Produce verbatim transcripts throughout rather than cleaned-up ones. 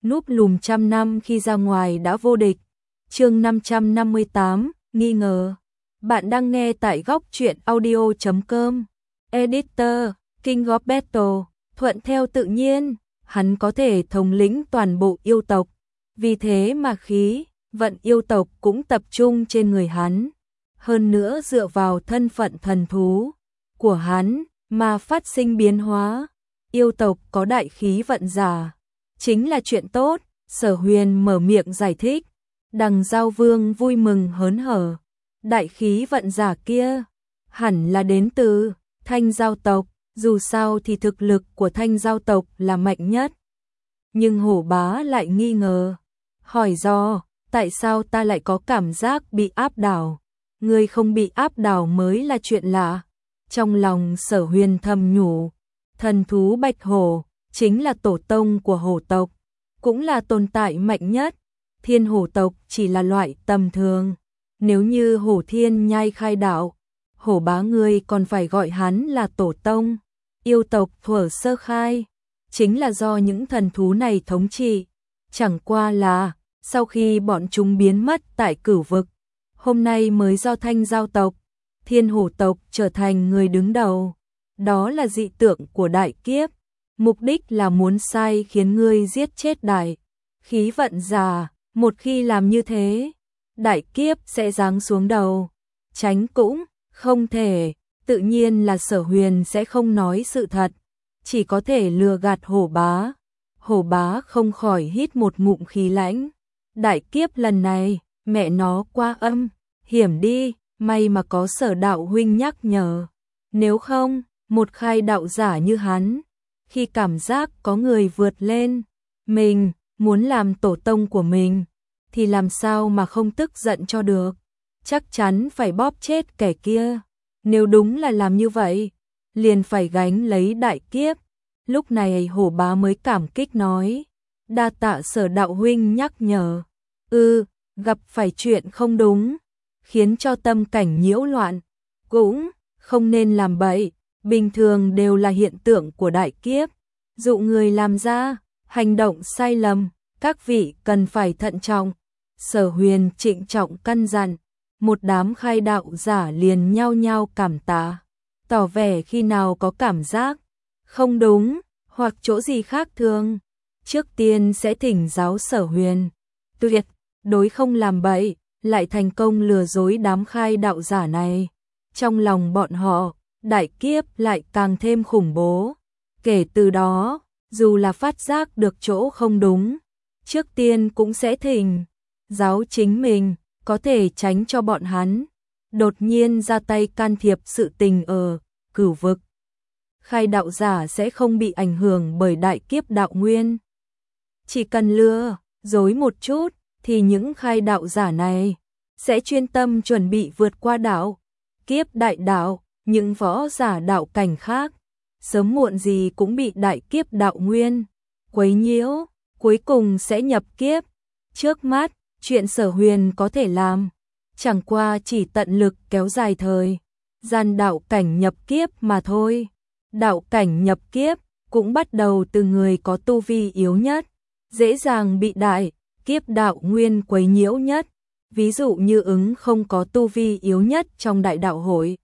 núp lùm trăm năm khi ra ngoài đã vô địch. Chương năm trăm năm mươi tám, nghi ngờ. Bạn đang nghe tại góc truyện audio chấm com. Editor, King of Battle, thuận theo tự nhiên, hắn có thể thống lĩnh toàn bộ yêu tộc. Vì thế mà khí, vận yêu tộc cũng tập trung trên người hắn. Hơn nữa dựa vào thân phận thần thú của hắn mà phát sinh biến hóa. Yêu tộc có đại khí vận giả, chính là chuyện tốt. Sở Huyền mở miệng giải thích. Đằng Giao Vương vui mừng hớn hở. Đại khí vận giả kia hẳn là đến từ Thanh Giao tộc, dù sao thì thực lực của Thanh Giao tộc là mạnh nhất. Nhưng Hổ Bá lại nghi ngờ, hỏi do, tại sao ta lại có cảm giác bị áp đảo? Người không bị áp đảo mới là chuyện lạ. Trong lòng Sở Huyền thầm nhủ, thần thú Bạch Hổ chính là tổ tông của hổ tộc, cũng là tồn tại mạnh nhất. Thiên hổ tộc chỉ là loại tầm thường. Nếu như Hổ Thiên Nhai khai đạo, Hổ Bá ngươi còn phải gọi hắn là tổ tông. Yêu tộc thuở sơ khai chính là do những thần thú này thống trị. Chẳng qua là sau khi bọn chúng biến mất tại cửu vực, hôm nay mới do Thanh Giao tộc, Thiên hổ tộc trở thành người đứng đầu. Đó là dị tượng của đại kiếp, mục đích là muốn sai khiến ngươi giết chết đại khí vận giả. Một khi làm như thế, đại kiếp sẽ giáng xuống đầu. Tránh cũng không thể, tự nhiên là Sở Huyền sẽ không nói sự thật, chỉ có thể lừa gạt Hổ Bá. Hổ Bá không khỏi hít một ngụm khí lãnh. Đại kiếp lần này, mẹ nó quá âm hiểm đi, may mà có Sở đạo huynh nhắc nhở. Nếu không, một khai đạo giả như hắn, khi cảm giác có người vượt lên mình, muốn làm tổ tông của mình, thì làm sao mà không tức giận cho được. Chắc chắn phải bóp chết kẻ kia. Nếu đúng là làm như vậy, liền phải gánh lấy đại kiếp. Lúc này Hổ Bá mới cảm kích nói, đa tạ Sở đạo huynh nhắc nhở. Ừ, gặp phải chuyện không đúng, khiến cho tâm cảnh nhiễu loạn, cũng không nên làm bậy. Bình thường đều là hiện tượng của đại kiếp, dụ người làm ra hành động sai lầm, các vị cần phải thận trọng. Sở Huyền trịnh trọng căn dặn. Một đám khai đạo giả liền nhao nhao cảm tạ, tỏ vẻ khi nào có cảm giác không đúng hoặc chỗ gì khác thường, trước tiên sẽ thỉnh giáo Sở Huyền. Tuyệt đối không làm bậy, lại thành công lừa dối đám khai đạo giả này. Trong lòng bọn họ, đại kiếp lại càng thêm khủng bố. Kể từ đó, dù là phát giác được chỗ không đúng, trước tiên cũng sẽ thỉnh giáo chính mình, có thể tránh cho bọn hắn đột nhiên ra tay can thiệp sự tình ở cửu vực. Khai đạo giả sẽ không bị ảnh hưởng bởi đại kiếp đạo nguyên. Chỉ cần lừa dối một chút thì những khai đạo giả này sẽ chuyên tâm chuẩn bị vượt qua đạo kiếp đại đạo. Những võ giả đạo cảnh khác sớm muộn gì cũng bị đại kiếp đạo nguyên quấy nhiễu, cuối cùng sẽ nhập kiếp. Trước mắt, chuyện Sở Huyền có thể làm chẳng qua chỉ tận lực kéo dài thời gian đạo cảnh nhập kiếp mà thôi. Đạo cảnh nhập kiếp cũng bắt đầu từ người có tu vi yếu nhất, dễ dàng bị đại kiếp đạo nguyên quấy nhiễu nhất. Ví dụ như Ứng không có tu vi yếu nhất trong đại đạo hội,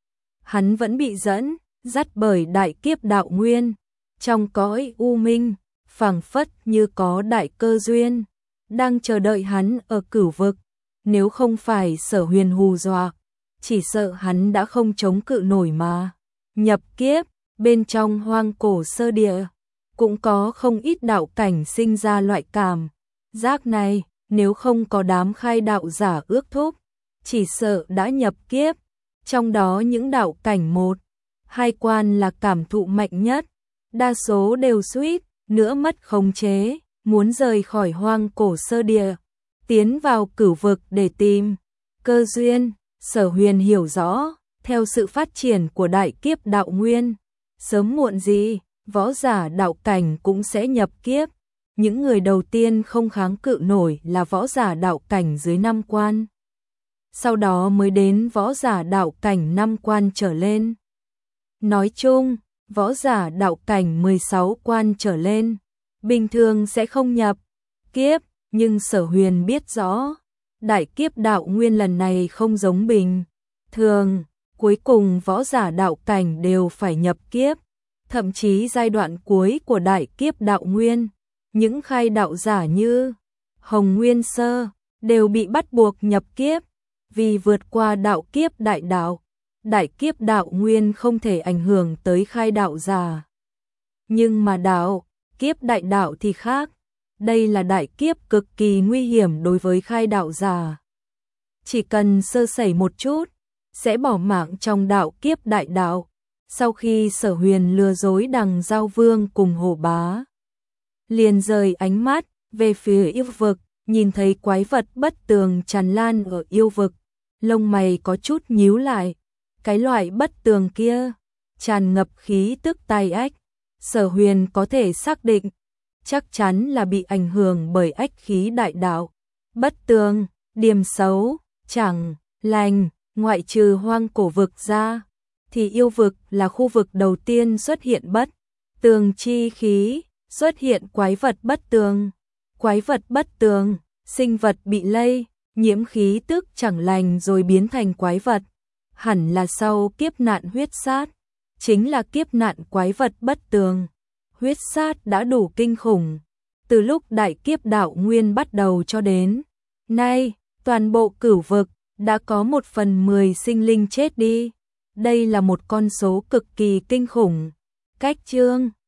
hắn vẫn bị dẫn dắt bởi đại kiếp đạo nguyên. Trong cõi u minh, phảng phất như có đại cơ duyên đang chờ đợi hắn ở cửu vực. Nếu không phải Sở Huyền hù dọa, chỉ sợ hắn đã không chống cự nổi mà nhập kiếp. Bên trong hoang cổ sơ địa cũng có không ít đạo cảnh sinh ra loại cảm giác này, nếu không có đám khai đạo giả ước thúc, chỉ sợ đã nhập kiếp. Trong đó những đạo cảnh một, hai quan là cảm thụ mạnh nhất, đa số đều suýt nữa mất khống chế, muốn rời khỏi hoang cổ sơ địa, tiến vào cửu vực để tìm cơ duyên. Sở Huyền hiểu rõ, theo sự phát triển của đại kiếp đạo nguyên, sớm muộn gì, võ giả đạo cảnh cũng sẽ nhập kiếp. Những người đầu tiên không kháng cự nổi là võ giả đạo cảnh dưới năm quan, sau đó mới đến võ giả đạo cảnh năm quan trở lên. Nói chung, võ giả đạo cảnh mười sáu quan trở lên bình thường sẽ không nhập kiếp, nhưng Sở Huyền biết rõ, đại kiếp đạo nguyên lần này không giống bình thường, cuối cùng võ giả đạo cảnh đều phải nhập kiếp, thậm chí giai đoạn cuối của đại kiếp đạo nguyên, những khai đạo giả như Hồng Nguyên Sơ đều bị bắt buộc nhập kiếp, vì vượt qua đạo kiếp đại đạo, đại kiếp đạo nguyên không thể ảnh hưởng tới khai đạo giả. Nhưng mà đạo kiếp đại đạo thì khác, đây là đại kiếp cực kỳ nguy hiểm đối với khai đạo giả. Chỉ cần sơ sẩy một chút, sẽ bỏ mạng trong đạo kiếp đại đạo. Sau khi Sở Huyền lừa dối Đằng Giao Vương cùng Hổ Bá, liền rời ánh mắt về phía yêu vực, nhìn thấy quái vật bất tường tràn lan ở yêu vực, lông mày có chút nhíu lại. Cái loại bất tường kia tràn ngập khí tức tai ách, Sở Huyền có thể xác định chắc chắn là bị ảnh hưởng bởi ách khí đại đạo. Bất tường, điểm xấu, chẳng lành, ngoại trừ hoang cổ vực ra, thì yêu vực là khu vực đầu tiên xuất hiện bất tường chi khí, xuất hiện quái vật bất tường. Quái vật bất tường, sinh vật bị lây, nhiễm khí tức chẳng lành rồi biến thành quái vật. Hẳn là sau kiếp nạn huyết sát, chính là kiếp nạn quái vật bất tường. Huyết sát đã đủ kinh khủng, từ lúc đại kiếp đạo nguyên bắt đầu cho đến nay, toàn bộ cửu vực đã có một phần mười sinh linh chết đi. Đây là một con số cực kỳ kinh khủng. Cách chương